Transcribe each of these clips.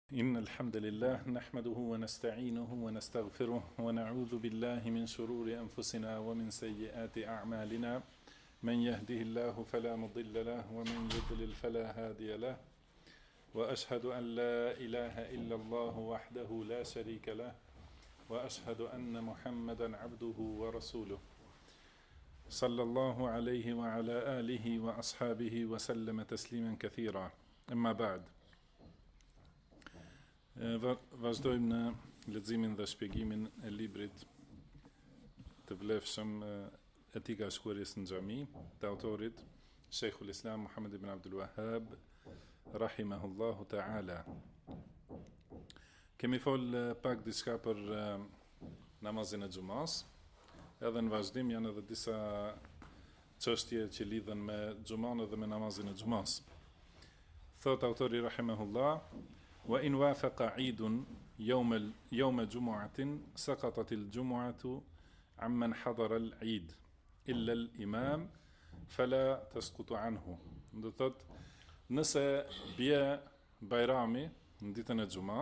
إن الحمد لله نحمده ونستعينه ونستغفره ونعوذ بالله من شرور أنفسنا ومن سيئات أعمالنا من يهده الله فلا مضل له ومن يضلل فلا هادي له وأشهد أن لا إله إلا الله وحده لا شريك له وأشهد أن محمدا عبده ورسوله صلى الله عليه وعلى آله وأصحابه وسلم تسليما كثيرا أما بعد. Vazhdojmë në leximin dhe shpjegimin e librit të vlefshëm Etika e shkuarjes në xhami të autorit Sheikhul Islam Muhammad ibn Abdul Wahhab rahimahullahu ta'ala. Kemi fol pak diçka për namazin e xumas, edhe në vazhdim janë edhe disa çështje që lidhen me xuman dhe me namazin e xumas. Thot autori rahimahullah: وإن وافق عيد يوم جمعة سقطت الجمعة عمن حضر العيد إلا الإمام فلا تسقط عنه. Do thot, nëse bie bajrami në ditën e xumë,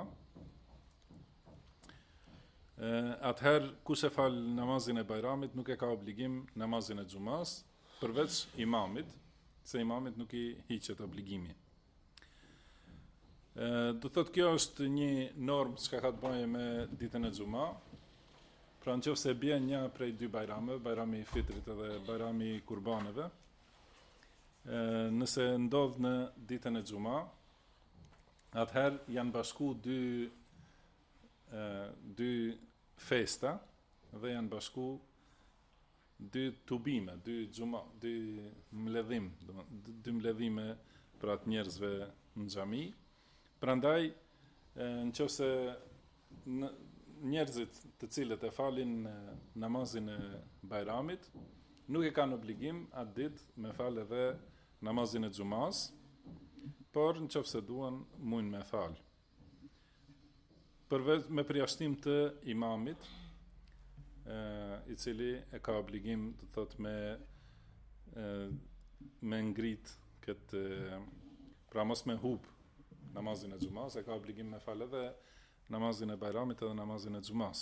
atëherë kush e fal namazin e bajramit nuk e ka obligim namazin e xumës, përveç imamit, se imamit nuk i hiqet obligimi. Do thot, kjo është një normë që ka të bëjë me ditën e xumë. Pra nëse bie një prej dy bajrameve, bajrami i fitrit edhe bajrami i kurbaneve, nëse ndodh në ditën e xumë, atëherë janë bashku dy festa dhe janë bashku dy tubime, dy mbledhime për atë njerëzve në xhami. Prandaj, nëse njerëzit të cilët e falin namazin e bajramit, nuk e kanë obligim atë ditë me fal edhe namazin e xumas, por nëse duan mund me fal. Përveç me përjashtim të imamit, i cili e ka obligim të thot me ngrit këtë, pra mos me hub namazin e xumas, e ka obligim me fal edhe namazin e bajramit edhe namazin e xumas.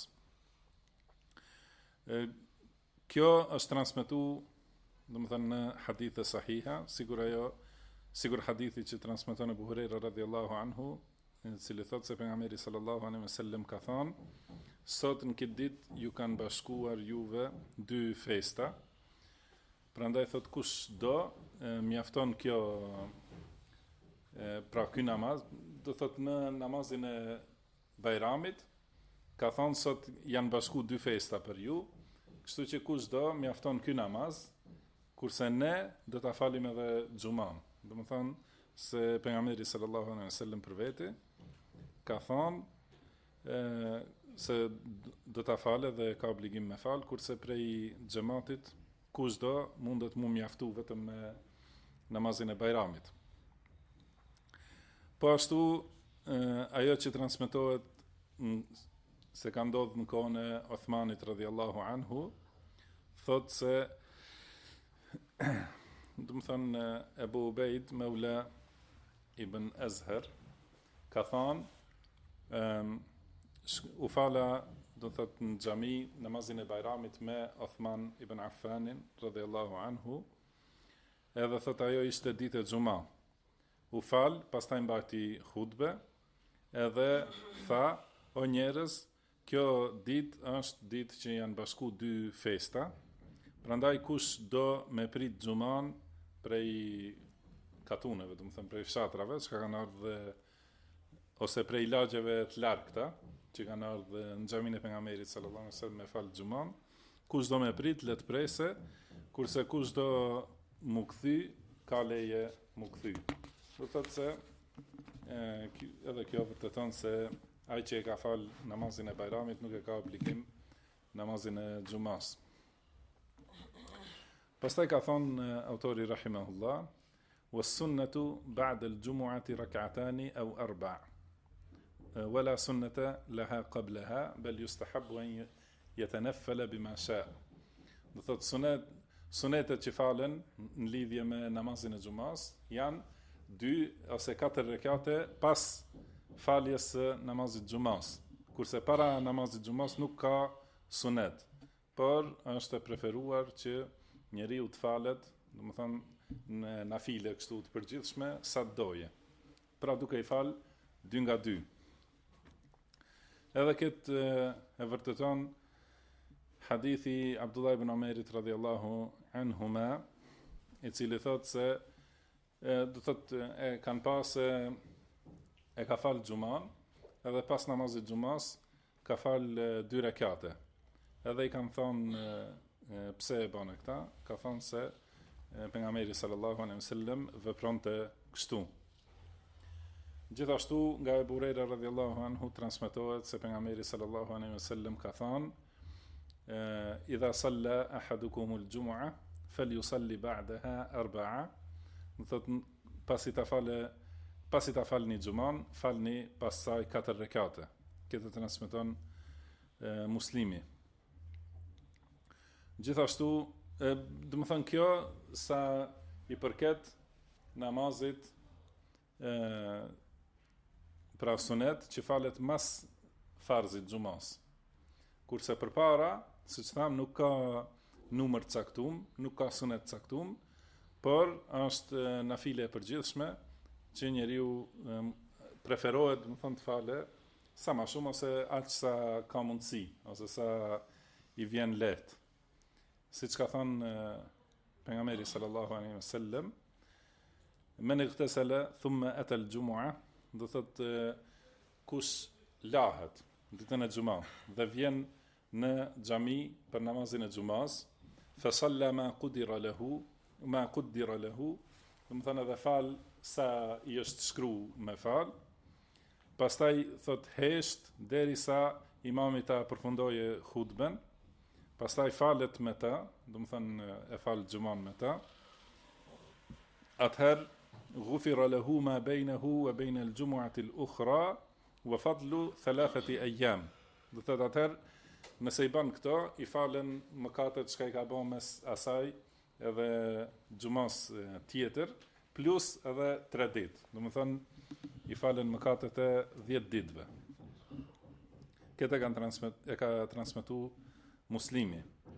Kjo është transmetuar, domethënë në hadithe sahiha, sigur hadithi që transmeton Abu Huraira radhiyallahu anhu, i cili thotë se pejgamberi sallallahu alaihi wasallam ka thënë: sot në këtë ditë ju kanë bashkuar juve dy festa. Prandaj thot kush do, mjafton kjo. Pra ky namaz, do thot në namazin e bajramit, ka thonë sot janë bashku dy festa për ju, kështu që kush do, mjafton ky namaz, kurse ne do ta falim edhe xuman. Do të thonë se pejgamberi sallallahu alaihi wasallam për vete ka thonë se do ta falë dhe ka obligim me fal, kurse prej xhamatit kush do mundet mu mjaftu vetëm me namazin e bajramit. Po ashtu, ajo që transmetohet se ka ndodhur në kohën e Uthmanit radhiyallahu anhu, thot se do të thonë Abu Ubaid Maula ibn Azhar ka thonë u fala, do të thotë në xhami namazin e bajramit me Uthman ibn Affanin radhiyallahu anhu, edhe thot ajo ishte ditë e xumë. U fal, pastaj mbajti hutbe, edhe tha: o njerëz, kjo ditë është ditë që janë bashku dy festa, prandaj kush do me prit xuman prej katuneve, do të them prej fshatrave, që kanë ardhur ose prej lagjeve të largta, që kanë ardhur në xhamin e pejgamberit sallallahu alaihi wasallam me fal xuman, kush do me prit le të prese, kurse kush do mu kthy, ka leje mu kthy. Do thotë se edhe kjo vërteton se ai që e ka fal namazin e bajramit nuk e ka obligim namazin e xumas. Pastaj ka thonë autori rahimahullah: was-sunnatu ba'da al-jumu'ati rak'atani aw arba' wala sunnata laha qablaha bal yustahabbu an yatanaffala bima sha'. Do thotë sunetet që falen në lidhje me namazin e xumas janë 2 ose 4 rekate pas faljes së namazit xumas. Kurse para namazit xumas nuk ka sunet, por është e preferuar që njeriu të falet, domethënë në nafile kështu të përgjithshme sa të doje. Pra duke i fal 2 nga 2. Edhe këtë e vërteton hadithi Abdullah ibn Omerit radhiyallahu anhuma, i cili thotë se do thotë e kanë pasë e ka fal xuman, edhe pas namazit xumas ka fal 2 rekate. Edhe i kanë thonë pse e bën këta, ka thonë se pejgamberi sallallahu alaihi wasallam vepronte kështu. Gjithashtu nga Ebu Hurajra radhiyallahu anhu transmetohet se pejgamberi sallallahu alaihi wasallam ka thënë idha salla ahadukum al-jum'a falyusalli ba'daha 4. Do thotë pasi ta falni xuman, falni pas saj 4 rekate. Këtë transmeton Muslimi. Gjithashtu, do të thënë kjo sa i përket namazit pra sunet që falet mas farzit xumas. Kurse përpara, siç tham, nuk ka numër caktuar, nuk ka sunet caktuar, por është nafile e përgjithshme që njeriu preferohet, do të thonë, të fale sa më shumë ose aq sa ka mundësi, ose sa i vjen lehtë. Siç ka thënë pejgamberi sallallahu alaihi wasallam, men igtasala thumma ata al-jumu'a, do thotë kush lahet ditën e xumas dhe vjen në xhami për namazin e xumas, fa salla ma qaddara lahu, do të thënë edhe fal sa i është shkruar me fal. Pastaj thot hesht derisa imami ta përfundoje hutben. Pastaj falet me ta, do të thënë e fal xuman me ta. Atëherë ghufira lahu ma bainahu wa bain al-jum'ati al-ukhra wa fadlu 3 ayyam. Do të thotë atëherë nëse i bën këto, i falen mëkatet që i ka bën mes asaj edhe xumas tjetër, plus edhe 3 ditë. Do të thonë i falen mëkatet e 10 ditëve. Këtë ka transmetuar Muslimi.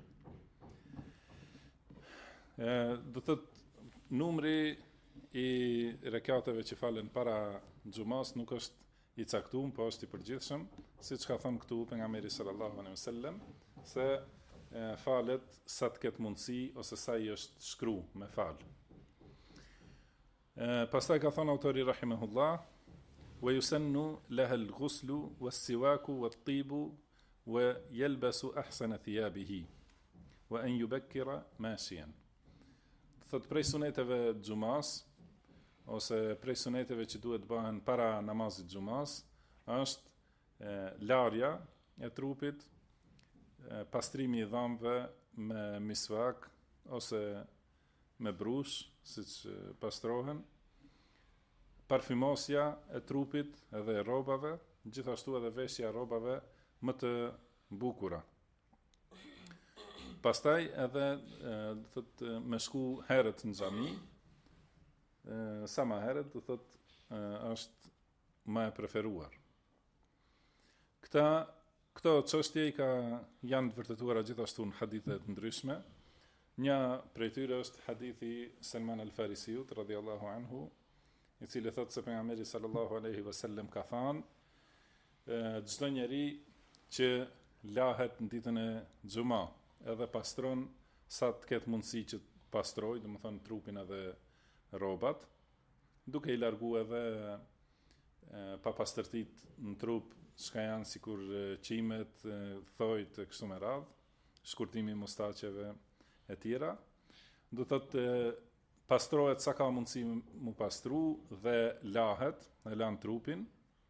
Do të thotë numri i rekateve që falen para xumas nuk është i caktuar, po është i përgjithshëm, siç ka thënë këtu pejgamberi sallallahu alaihi wasallam, se falet sa të ketë mundësi ose sa i është shkruar me fal. Pastaj ka thënë autori rahimahullah, wa yusannu laha al-ghuslu was-siwaku wat-tibu wa yalbasu ahsana thiyabihi wa an yubakkira mashiyan. Thot prej suneteve xumas ose prej suneteve që duhet bëhen para namazit xumas është larja e trupit, pastrimi i dhëmbëve me misvak ose me brush, siç pastrohen, parfymosja e trupit edhe e rrobave, gjithashtu edhe veshja e rrobave më të bukura. Pastaj edhe do thotë me shku herët në xhami, sa më herët do thotë është më e preferuar. Këto çështje janë të vërtetuara gjithashtu në hadithe të ndryshme. Një prej tyre është hadithi Salman al-Farisiut radhiyallahu anhu, i cili thotë se pejgamberi sallallahu alaihi wasallam ka thënë çdo njeri që lahet në ditën e xumë, edhe pastron sa të ketë mundësi që të pastrojë, domethënë trupin edhe rrobat, duke i larguar edhe papastërtit në trup, çka janë sikur qimet, thojt e kështu me radhë, shkurtimi i mustaqeve e tjera. Do thotë pastrohet sa ka mundësi mu pastru dhe lahet, e lan trupin.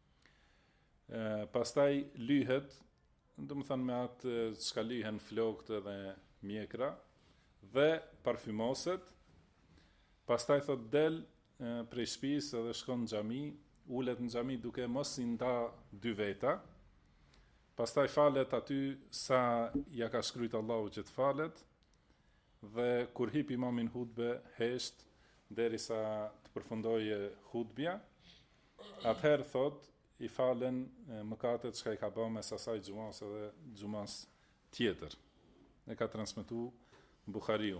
Pastaj lyhet, do të thënë me atë çka lyhen flokët dhe mjekra, dhe parfymoset. Pastaj thot del prej shtëpisë dhe shkon në xhami, ulet në xhami duke mos i nda 2 veta. Pastaj falet aty sa ja ka shkruajt Allahu që të falet, dhe kur hip imamin hutbe hesht derisa të përfundojë hutbja. Atëherë thot i falen mëkatet që i ka bërë mes asaj xumas edhe xumas tjetër. E ka transmetuar Buhariu.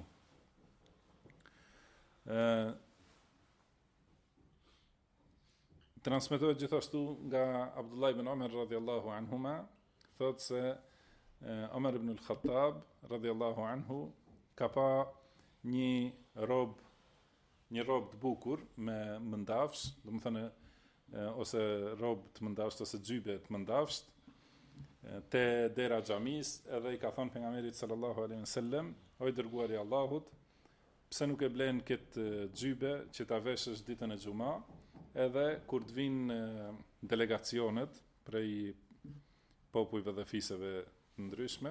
Transmetohet gjithashtu nga Abdullah ibn Umar radhiyallahu anhuma, thotë se Umar ibn al-Khattab radhiyallahu anhu ka pa një rob të bukur me mëndafsh, do të thënë ose rob të mëndafsh ose xhybe të mëndafsh te dera xhamis, edhe i ka thënë pejgamberit sallallahu alaihi wasallam, o i dërguari i Allahut, pse nuk e blen këtë xhybe që ta veshësh ditën e xumë, edhe kur të vinë delegacionet prej popujve dhe fiseve të ndryshme,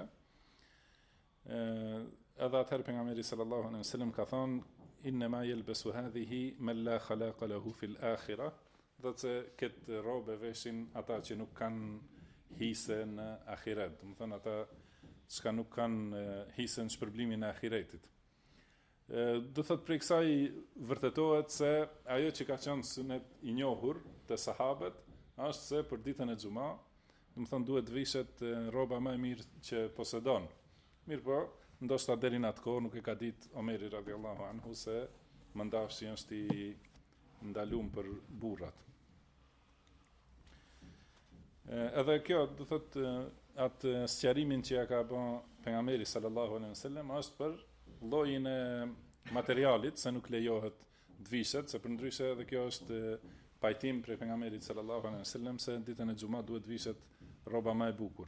edhe atëherë pejgamberi sallallahu alaihi wasallam ka thonë, inna ma yalbasu hadhihi man la khalaqa lahu fil akhirah, do të këtë robë veshin ata që nuk kanë hise në ahiret, do të thonë ata që nuk kanë hise në shpërblimin e ahiretit. Do thot për kësaj vërtetohet se ajo që ka qenë sunet i njohur të sahabët është se për ditën e xumë, do të thonë duhet vishet rroba më e mirë që posedon. Mirë po, ndoshta deri në atë kohë nuk e ka ditë Omeri radhiyallahu anhu se mëndafshi është i ndaluar për burrat. Edhe kjo do thot atë sqarimin që ja ka bën pejgamberi sallallahu alaihi wasallam është për llojin e materialit, se nuk lejohet të vishet, se përndryshe edhe kjo është pajtim prej pejgamberit sallallahu alaihi wasallam se ditën e xumë duhet vishet rroba më e bukur.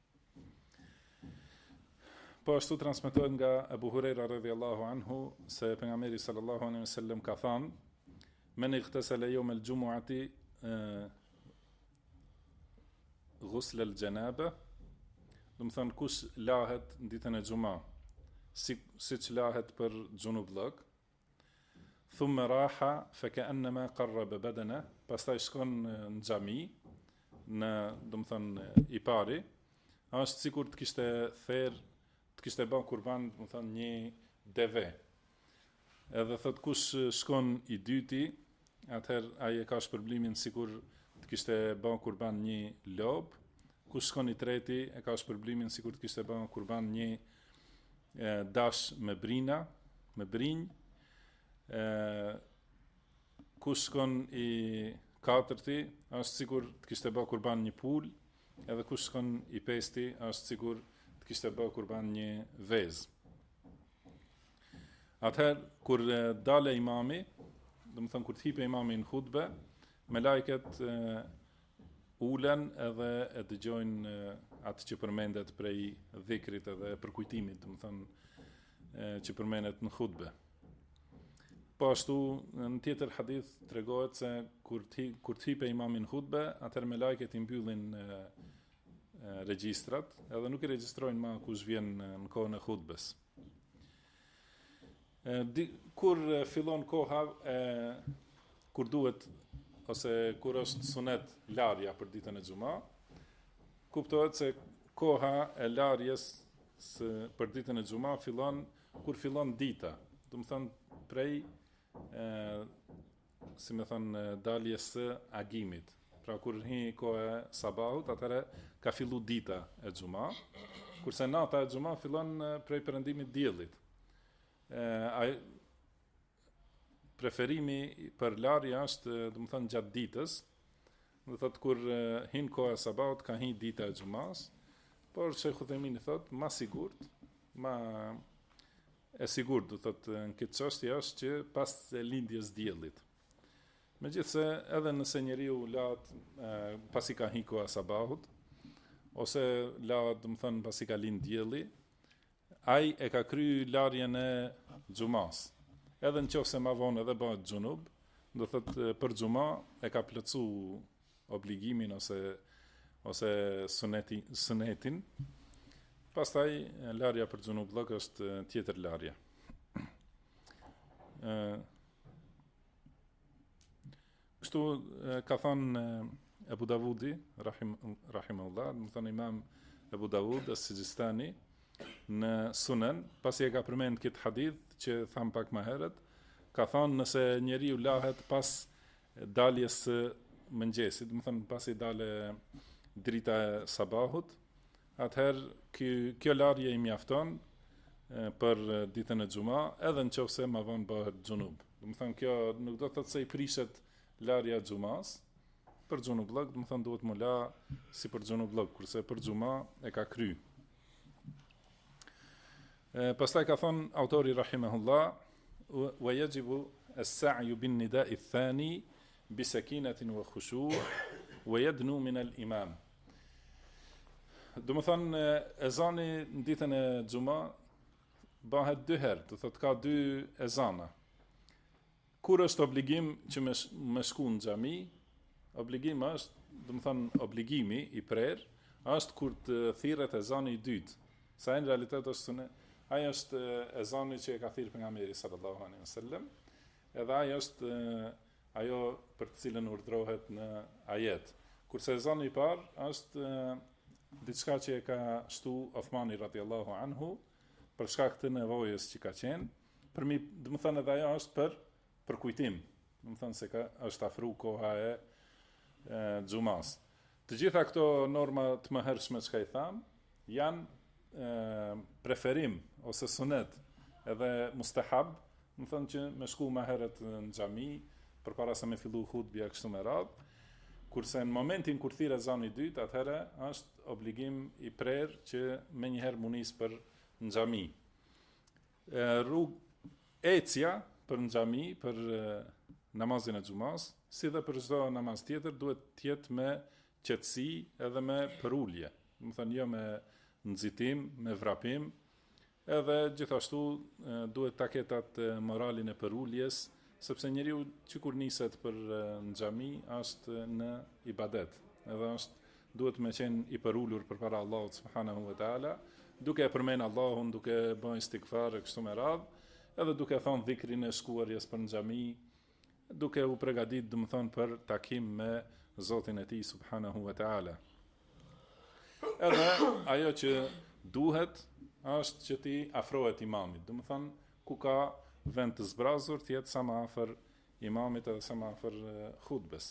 Po ashtu transmetohet nga Abu Huraira radhiyallahu anhu se pejgamberi sallallahu alaihi wasallam ka thënë: "Men ightasala yawm al-jumu'ati ghusl al-janaba", do të thonë kush lahet në ditën e xumë, siç lahet për xhunublëk, thumma raha fa ka'annama qarraba badana, pastaj shkon në xhami, do të thonë i pari, është sikur të kishte të kishte bën kurban, do të thonë një deve. Edhe thot kush shkon i dyti, atëherë ai e ka shpërblimin sikur të kishte bën kurban një lob, kush shkon i treti e ka shpërblimin sikur të kishte bën kurban një dash me brinj, kush shkon i katërti është sikur të kishte bën kurban një pul, edhe kush shkon i pesti është sikur të kishte bën kurban një vezë. Atëherë kur dale imami, do të thonë kur të hipe imami në hutbe, me lajket ulen edhe e dëgjojnë atë që përmendet prej dhikrit edhe përkujtimit, do të thonë që përmendet në hutbe. Po ashtu në tjetër hadith tregohet se kur të hipe imami në hutbe, atëherë me lajket i mbyllin regjistrat, edhe nuk i regjistrojnë më kush vjen në kohën e hutbes. Kur fillon koha kur duhet ose kur është sunet larja për ditën e xumë, kuptohet se koha e larjes për ditën e xumë fillon kur fillon dita, do të thonë prej si më thon daljes së agimit. Pra kur hi koha e sabahut, atëherë ka fillu dita e xumë, kurse nata e xumë fillon prej perëndimit diellit. Preferimi për larje është, do të thonë gjatë ditës, do thotë kur hin koha e sabahut ka hi dita e xumës, por Sheikh Uthaymin thotë më sigurt, më e sigurt do thotë në këtë çështje është që pas lindjes diellit. Megjithse edhe nëse njeriu lahet pasi ka hi koha e sabahut ose lahet, do të thonë pasi ka lind dielli, ai e ka kryer larjen e xumës. Edhe në qoftë se ma vonë edhe bëhet xhunub, do thotë për xumë e ka plotsu obligimin ose sunetin. Pastaj larja për xhunublëk është tjetër larje. Kështu ka thënë Abu Davudi rahimahullah, do thonë Imam Abu Davud as-Sijistani në Sunen, pasi e ka përmend këtë hadith që tham pak më herët, ka thonë nëse njeriu lahet pas daljes së mëngjesit, do të thënë pasi dale drita e sabahut, atëherë kjo larje i mjafton për ditën e xuma, edhe nëse më vonë bëhet xunub. Do të thënë kjo nuk do të thotë se i prishet larja e xumas, për xunublog, do të thënë duhet më la si për xunublog, kurse për xuma e ka kry. Pastaj ka thonë autori rahimahullah, wa yajibu as-sa'yu bin nida'i ath-thani bi sakinatin wa khushu' wa yadnu min al-imam. Do të thënë ezani në ditën e xuma bëhet dy herë, do thotë ka dy ezana. Kur është obligim që me shku në xhami, obligimi është, do të thënë obligimi i prerë është kur të thirret ezani i dytë. Sa në realitet është sunet, ai është ezani që e ka thirrë pejgamberi sallallahu alaihi wasallam, edhe ai është ajo për të cilën urdhrohet në ajet. Kurse ezani i parë është diçka që e ka shtu Uthmani radhiyallahu anhu për shkak të nevojës që ka qenë, do të thënë edhe ajo është për kujtim. Do të thënë se është afru koha e xumas. Të gjitha këto norma të mëhershme që i tham janë preferim ose sunet edhe mustahab, do të thënë që me shku më herët në xhami përpara se me fillu hutbja kështu me radhë, kurse në momentin kur thirret ezani i dytë, atëherë është obligim i prerë që menjëherë munis për në xhami. Ecja për në xhami, për namazin e xumas, si dhe për çdo namaz tjetër, duhet të jetë me qetësi edhe me përulje. Do të thënë jo me nxitim, me vrapim, edhe gjithashtu duhet ta ketë atë moralin e përuljes, sepse njeriu që kur niset për në xhami është në ibadet, edhe duhet me qenë i përulur përpara Allahut subhanahu wa taala, duke e përmend Allahun, duke bën istighfar kështu me radhë, edhe duke thënë dhikrin e shkuarjes për në xhami, duke u përgatitur, do të thonë, për takim me Zotin e tij subhanahu wa taala. Edhe ajo që duhet është që ti afrohet imamit, do të thënë ku ka vend të zbrazur të jetë sa më afër imamit edhe sa më afër hutbes.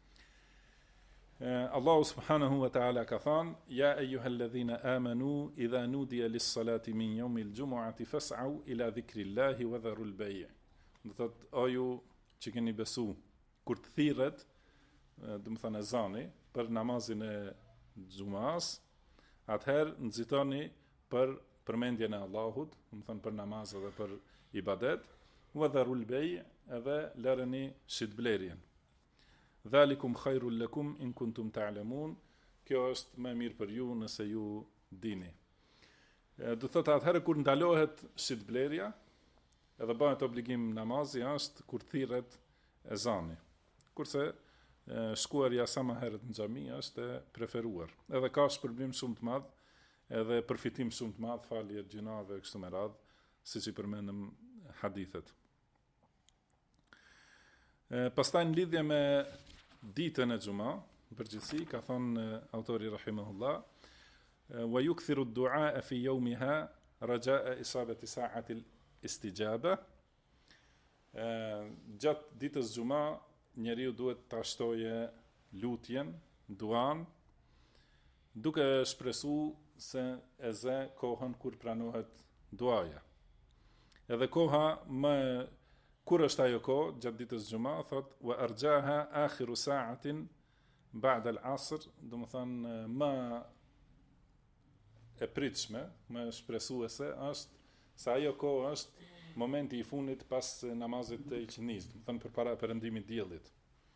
Allahu subhanahu wa ta'ala ka thënë: "Ya ayyuhalladhina amanu idha nudiya lis-salati min yawmil jumu'ati fas'au ila dhikrillahi wa dharul bay'." Do thotë o ju që keni besu, kur të thirret, do të thënë ezani për namazin e xumas, atëherë nxitoni për përmendjen e Allahut, do të thënë për namaz edhe për ibadet, wa dharul bay' edhe lëreni shitblerjen. Dhalikum khairul lakum in kuntum ta'lamun. Kjo është më mirë për ju nëse ju dini. Do thotë atëherë kur ndalohet shitblerja, edhe bëhet obligim namazi, është kur thirret ezani. Kurse shkuarja sa më herët në xhami është e preferuar. Edhe ka shpërblim shumë të madh, edhe përfitim shumë të madh, falje gjunave kështu me radhë, siç i përmendëm hadithet. Pastaj në lidhje me ditën e xuma, përgjithësi ka thënë autori rahimahullah, wa yukthiru ad-du'a fi yawmiha raja'a isabati sa'ati al-istijaba. Gjatë ditës xuma njeriu duhet ta shtojë lutjen, duan, duke shpresuar se e zë kohën kur pranohet duaja. Edhe koha kur është ajo kohë gjatë ditës xuma, thot wa arjaha akhiru sa'atin ba'da al-'asr, do të thonë më e pritshme, më shpresuese është se ajo kohë është momenti i fundit pas namazit të iqindis, do të thonë përpara perëndimit të diellit.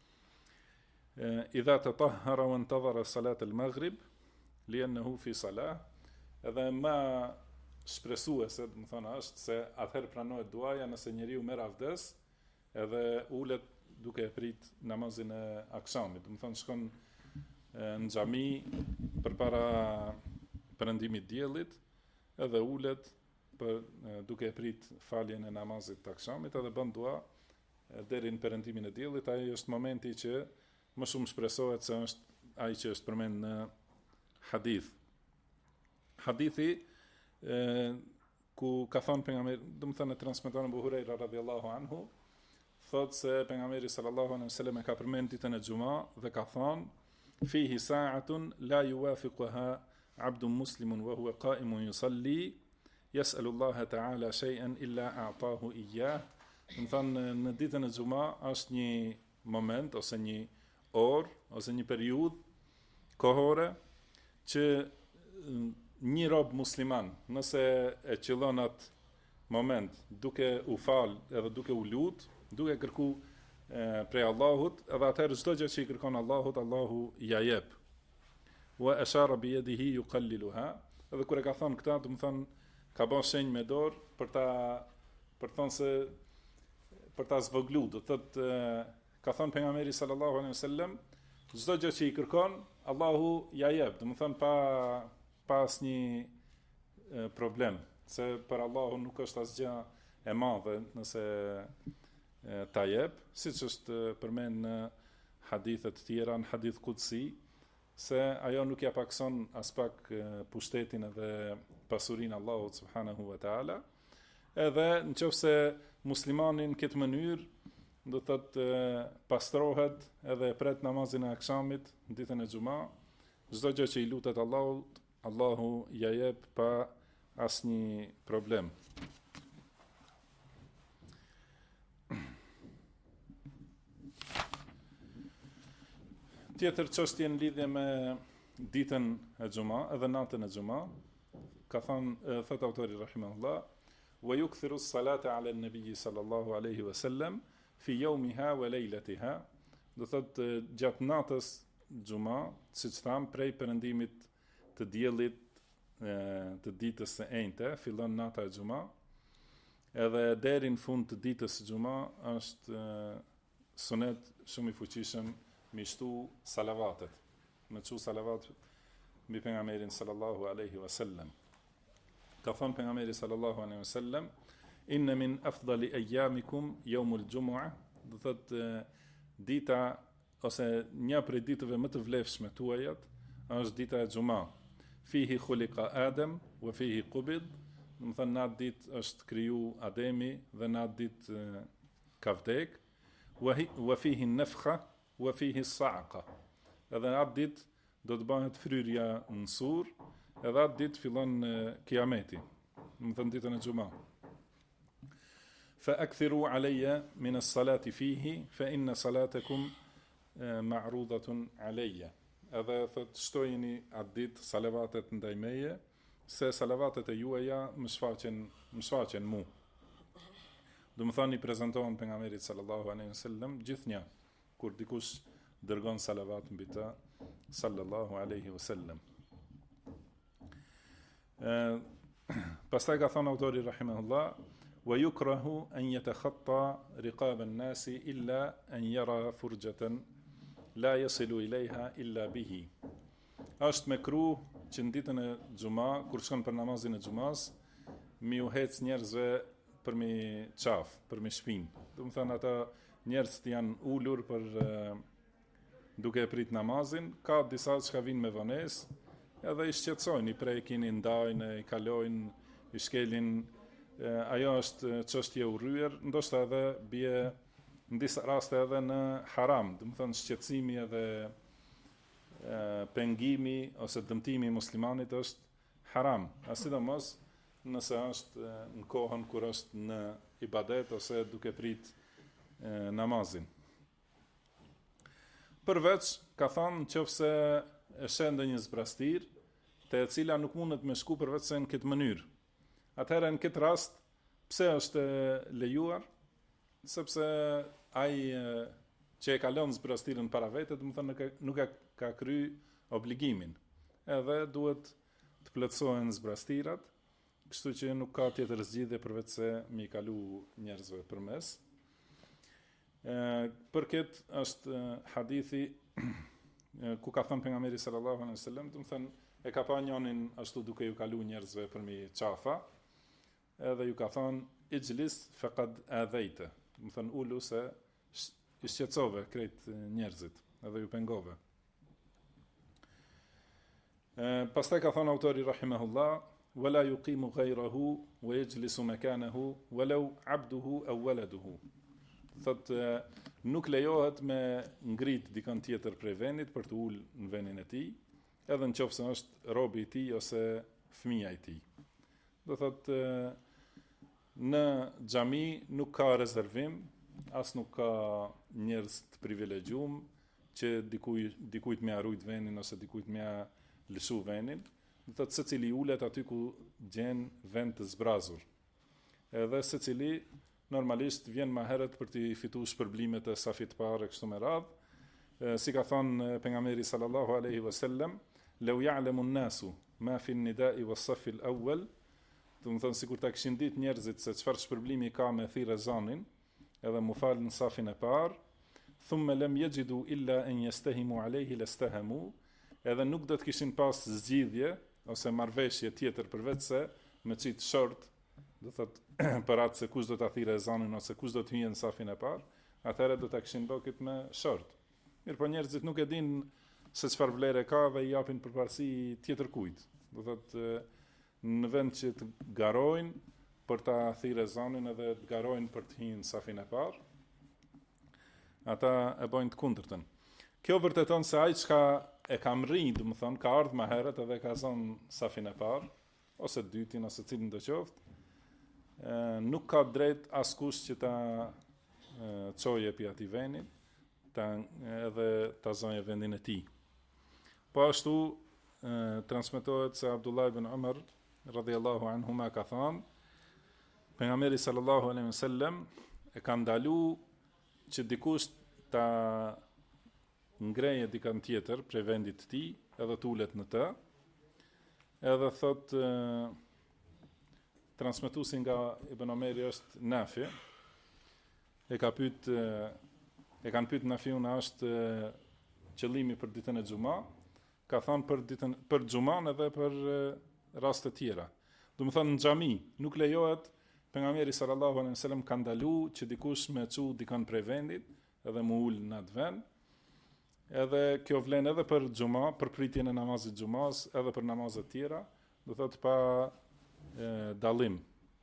Idha tatahhara wa intadhara salat al-maghrib li'annahu fi salah, edhe më shpresuese, do të thonë është se atëherë pranohet duaja nëse njeriu merr avdes edhe ulet duke e prit namazin e akşamit, do të thonë shkon në xhami përpara perëndimit të diellit, edhe ulet duke e prit faljen e namazit të akşamit, edhe bën dua deri në perëndimin e diellit. Ai është momenti që më shumë shpresohet se është ai që është përmend në hadith. Hadithi ku ka thënë pejgamberi, do të thënë transmeton Abu Huraira radhiyallahu anhu, thot se pejgamberi sallallahu alaihi wasallam e ka përmend ditën e xumë dhe ka thënë fihi sa'atun la yuwafiquha 'abdun muslimun wa huwa qa'imun yusalli yas'alu Allah ta'ala shay'an illa a'tahu iyyah. Do thënë në ditën e xumë është një moment ose një orë ose një periudhë kohore që një rob musliman nëse e qëllon atë moment duke u fal edhe duke u lut, duke kërku prej Allahut, edhe atëherë çdo gjë që i kërkon Allahut, Allahu ja jep. Wa ashara bi yadihi yuqalliluha. Edhe kur e ka thënë këtë, do të thonë ka bën shenjë me dorë për thonë se për ta zvoglu, do thotë ka thënë pejgamberi sallallahu alaihi wasallam, çdo gjë që i kërkon, Allahu ja jep. Do të thonë pa asnjë problem, se për Allahun nuk është asgjë e madhe nëse ta jep, siç është përmend në hadithe të tjera, në hadith qudsi, se ajo nuk ja pakson as pak pushtetin edhe pasurinë Allahut subhanahu wa taala. Edhe nëse muslimani në këtë mënyrë do të thotë pastrohet edhe pret namazin e akşamit ditën e xumë, çdo gjë që i lutet Allahut, Allahu ja jep pa asnjë problem. Tjetër çështje në lidhje me ditën e xumë edhe natën e xumë, ka thënë thot autori rahimahullah, wa yukthiru as-salata 'ala an-nabi sallallahu alaihi wasallam fi yawmiha wa laylatiha. Do thot gjatë natës xumë, siç tham, prej perëndimit të diellit të ditës së enjte, fillon nata e xumë, edhe deri në fund të ditës së xumë është sunet shumë i fuqishëm me shtu salavatet, me çu salavat mbi pejgamberin sallallahu alaihi wasallam. Ka thënë pejgamberi sallallahu alaihi wasallam, inna min afdali ayyamikum yawmul jumu'ah, do thotë dita ose një prej ditëve më të vlefshme tuajat është dita e xumë. Fihi khuliqa Adam wa fihi qubid, do të thënë në atë ditë është kriju Ademi dhe në atë ditë ka vdek, wa fihi nafkha wa fihi as-sa'qa. Edhe në atë ditë do të bëhet fryrja në sur, edhe atë ditë fillon kiameti, do të thënë ditën e xumë. Fa akthiru alayya min as-salati fihi fa inna salatakum ma'rudatun alayya. Edhe thot shtojeni atë ditë salavatet ndaj meje, se salavatet e juaja më shfaqen mu. Do më thani prezantohen pejgamberit sallallahu alaihi wasallam gjithnjë kur dikush dërgon salavat mbi të sallallahu alaihi wasallam. Pastaj ka thënë autori rahimahullah, wa yukrahu an yatakhatta riqab an-nasi illa an yara furjatan la yasilu ilayha illa bihi. Është mekruh që në ditën e xumë, kur shkon për namazin e xumës, mi u hec njerëzve për mi qaf, për mi shpinë. Do të thënë ata njerëz që janë ulur për duke prit namazin, ka disa që vinë me vonesë, edhe i shqetësojnë, i prekin, i ndajnë, i kalojnë, i shkelin. Ajo është çështje urryer, ndoshta edhe bie në disa raste edhe në haram, do të thënë shqetësimi edhe pengimi ose dëmtimi i muslimanit është haram, sidomos nëse është në kohën kur është në ibadet ose duke prit namazin. Përveç, ka thënë nëse e sheh ndonjë zbrastir, te e cila nuk mundet me shku përveç se në këtë mënyrë. Atëherë në këtë rast, pse është lejuar? Sepse ai që e kalon zbrastirën para vetë, do të thonë nuk ka kry obligimin. Edhe duhet të plotësohen zbrastirat, kështu që nuk ka tjetër zgjidhje përveç se mi kalu njerëzve përmes. Për këtë është hadithi ku ka thënë pejgamberi sallallahu alaihi wasallam, do të thënë e ka pa njënin ashtu duke ju kalu njerëzve për mi qafa, edhe ju ka thënë ijlis faqad adhaita, do të thënë ulu se i shqetësove krejt njerëzit, edhe ju pengove. Pastaj ka thënë autori rahimahullah, wala yuqimu ghayrahu wa yajlisu makanahu walau abduhu aw waladuhu. Thotë nuk lejohet me ngrit dikën tjetër prej vendit për të ulë në vendin e tij, edhe nëse është robi i tij ose fëmia i tij. Do thotë në xhami nuk ka rezervim, as nuk ka njerëz të privilegjuar që dikujt më harujt vendin ose dikujt më lësu vendin. Do thotë secili ulet aty ku gjen vend të zbrazur. Edhe secili normalisht vjen më herët për të fituar shpërblimet e safit parë kështu me radhë. Si ka thënë pejgamberi sallallahu alaihi wasallam, "Law ya'lamu an-nasu ma fi an-nida'i was-saff al-awwal", do të thonë sikur ta kishin ditë njerëzit se çfarë shpërblimi ka me thirrë ezanin, edhe mu fal në safin e parë, thumma lam yajidu illa an yastahimu alayhi lastahamu, edhe nuk do të kishin pas zgjidhje ose marrëveshje tjetër përveç se me çit short, do thotë për atë se kush do ta thirrë ezanin ose kush do të hyjë në safin e parë, atëherë do ta kishin bërë këtë me short. Mirë, po njerëzit nuk e dinë se çfarë vlere ka dhe i japin përparësi tjetër kujt. Do thotë në vend që të garojnë për ta thirrë ezanin edhe të garojnë për të hyrë në safin e parë, ata e bojnë të kundërtën. Kjo vërteton se ai çka e ka mri, do të thonë, ka ardhur më herët edhe ka zonë safin e parë ose të dytin ose cilin do qoftë, nuk ka drejt askush që ta çoje pi atij vendit, edhe ta zonje vendin e tij. Po ashtu transmetohet se Abdullah ibn Umar radhiyallahu anhuma ka thënë, pejgamberi sallallahu alaihi wasallam e ka ndalu që dikush ta ngreje dikën tjetër prej vendit të tij, edhe të ulet në të. Edhe thot transmetuesi nga Ibn Omeri është Nafi. E kanë pyet Nafiun a është qëllimi për ditën e xumë, ka thënë për xumën edhe për raste tjera. Do të thonë në xhami nuk lejohet, pejgamberi sallallahu alaihi wasallam ka ndaluar që dikush me çu dikën prej vendit edhe mu ul në atë vend. Edhe kjo vlen edhe për xuma, për pritjen e namazit xumas, edhe për namazet tjera, do thotë pa dallim.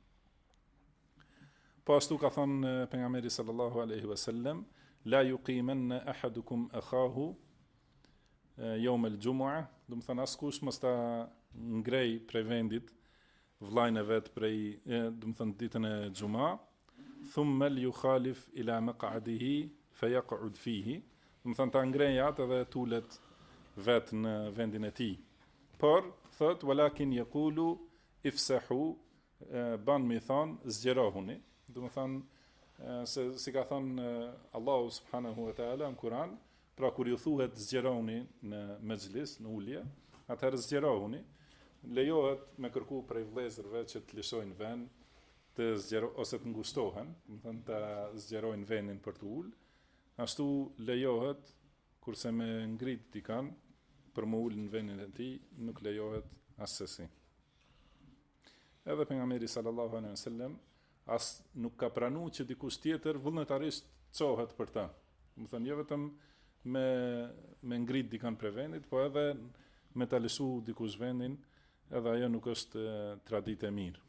Po ashtu ka thënë pejgamberi sallallahu alaihi wasallam, la yuqimanna ahadukum akhahu yawm al-jum'ah, do të thonë askush mos ta ngrej prej vendit vllajën e vet prej, do të thonë ditën e xuma, thumma yukhalif ila maq'adihi fayaq'ud fihi, do të thonë ta ngrej atë edhe tulet vet në vendin e tij. Por thot walakin yaqulu ifsahu, ban mi thon zgjerohuni, do të thonë se si ka thënë Allahu subhanahu wa taala në Kur'an, pra kur ju thuhet zgjerohuni në mexhlis, në ulje, atëherë zgjerohuni. Lejohet me kërku prej vëllezërve që të lëshojnë vend, të ose të ngushtohen, do të thonë të zgjerojnë vendin për të ulë. Ashtu lejohet kurse me ngrit dikan për më ulë në vendin e tij, nuk lejohet asesi. Edhe pejgamberi sallallahu alaihi wasallam as nuk ka pranuar që dikush tjetër vullnetarisht çohet për ta. Do të thonë jo vetëm me ngrit dikan prej vendit, po edhe me ta lëshu dikush vendin, edhe ajo nuk është traditë e mirë.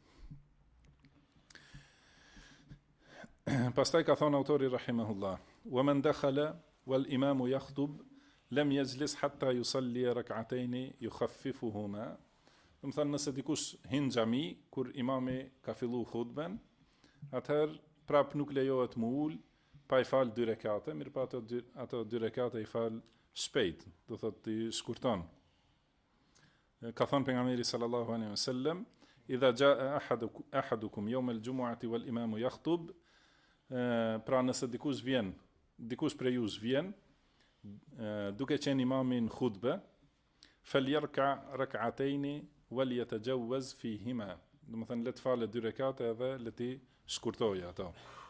Pastaj ka thonë autori rahimahullah, wa man dakhala wal imamu yakhtub lam yajlis hatta yusalli rak'atayn yukhaffifuhuma. Do të thonë nëse dikush hin xhami kur imami ka filluar hutben, atëherë prap nuk lejohet mu ul pa i fal 2 rekate, mirë pa ato 2 rekate i fal shpejt, do thotë i shkurton. Ka thënë pejgamberi sallallahu alaihi wasallam, idha jaa ahadukum yawm al-jum'ati wal imamu yakhtub, pra nëse dikush prej jush vjen, duke qenë imami në khutbe, falyarka rak'atayn wal yatajawaz fihima, do të thënë le të falë 2 rekate edhe le të shkurtojë ato.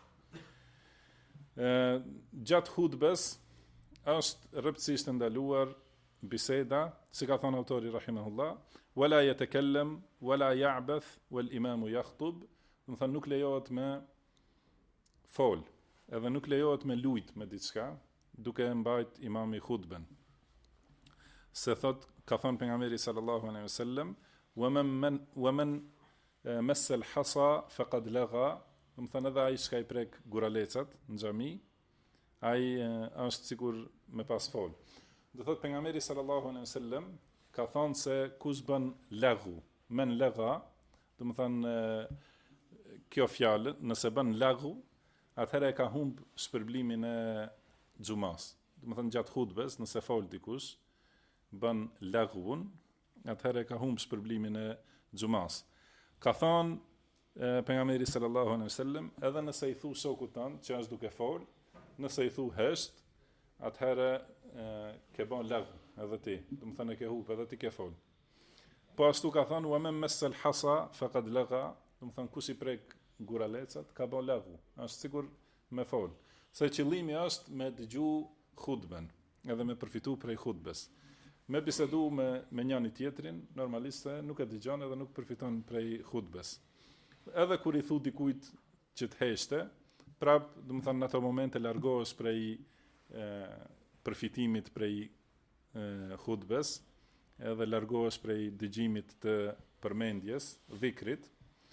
Gjatë hutbes është rreptësisht ndaluar biseda, si ka thënë autori rahimahullah, wala yatakallam wala ya'bath wal imamu yakhtub, do të thënë nuk lejohet me fol, edhe nuk lejohet me lujt me diçka, duke mbajt imami hutben. Se thot, ka thënë pejgamberi sallallahu alaihi wasallam, wa man massa al-hasa faqad lagha, do të thënë edhe ai që i prek guralecat në xhami, ai është sigur me pas fol. Do thot pejgamberi sallallahu alaihi wasallam ka thonë se kush bën laghu, men lagha, do të thënë kjo fjalë, nëse bën laghu, atëherë e ka humb shpërblimin e xumas. Do të thënë gjatë hutbes, nëse fol dikush, bën laghun, atëherë e ka humb shpërblimin e xumas. Ka thonë pejgamberi sallallahu alaihi wasallam, edhe nëse i thu shokut tënd që është duke fol, nëse i thu hesht, atëherë ke bën laghu edhe ti, do të thënë ke humb edhe ti ke fol. Po ashtu ka thonë wa man massal hasa faqad lagha, do të thënë kush i prek guralecat ka bën laghu, është sigur me fol. Se qëllimi është me dëgju hutben, edhe me përfitu prej hutbes. Me bisedu me njëri tjetrin, normalisht nuk e dëgjon edhe nuk përfiton prej hutbes. Edhe kur i thu dikujt që të heshte, prap, do të thënë në ato momente largohesh prej përfitimit prej hutbes, edhe largohesh prej dëgjimit të përmendjes, dhikrit.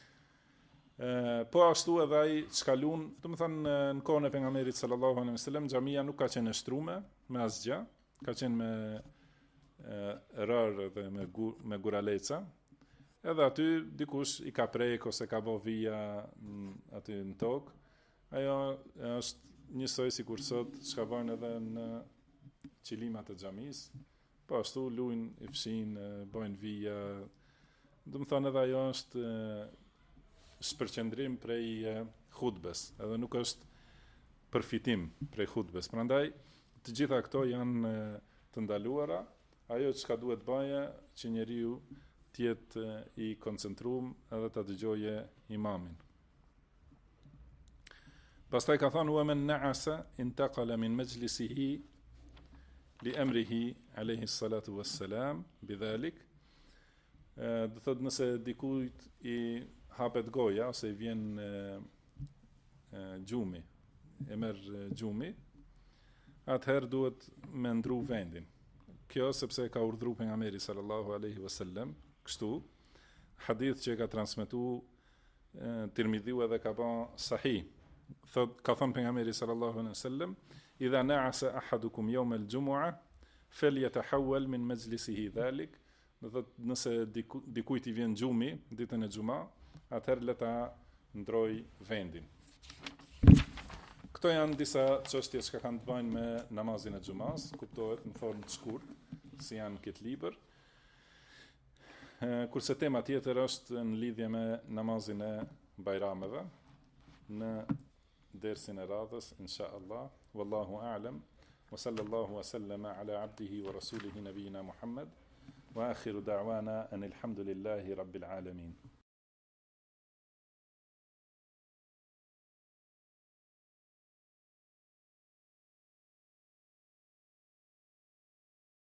Po ashtu edhe ai çkalun, do të thënë në kohën e pejgamberit sallallahu alaihi wasallam, xhamia nuk ka qenë e shtruar me asgjë, ka qenë me rër dhe me guraleca. Edhe aty dikush i ka prek ose ka bë vija aty në tokë. Ajo është njësoj sikur sot çka bën edhe në qilimat e xhamisë. Po ashtu luajn, i fshin, bojnë vija. Do të thonë edhe ajo është shpërqendrim prej hutbes, edhe nuk është përfitim prej hutbes. Prandaj të gjitha këto janë të ndaluara. Ajo çka duhet bëje që njeriu të jetë i koncentruar edhe ta dëgjoje imamin. Pastaj ka thënë wa man na'asa intaqala min majlisihi li amrihi alayhi salatu wassalam bidhalik. Do thotë nëse dikujt i hapet goja ose i vjen gjumi, e merr gjumi, atëherë duhet me ndru vendin. Kjo sepse ka urdhëruar pejgamberi sallallahu alaihi wasallam, kështu hadith që ka transmetuar Tirmidhiu edhe ka bën sahih. Ka thënë pejgamberi sallallahu alaihi wasallam, idha na'asa ahadukum yawm al-jum'ah falyatahawwal min majlisihi dhalik. Do thotë nëse dikujt i vjen gjumi ditën e xumë, atëherë le ta ndroj vendin. Këto janë disa çështje që kanë të bëjnë me namazin e xumas, kuptohet në formë të shkurtë, si janë këtë libër. Kurse tema tjetër është në lidhje me namazin e bajrameve, në dersin e radhës, inshallah. Wallahu a'lam. Wa sallallahu wa sallama ala abdihi wa rasulihi nabiyina Muhammad. Wa akhiru da'wana anil hamdulillahi rabbil alamin.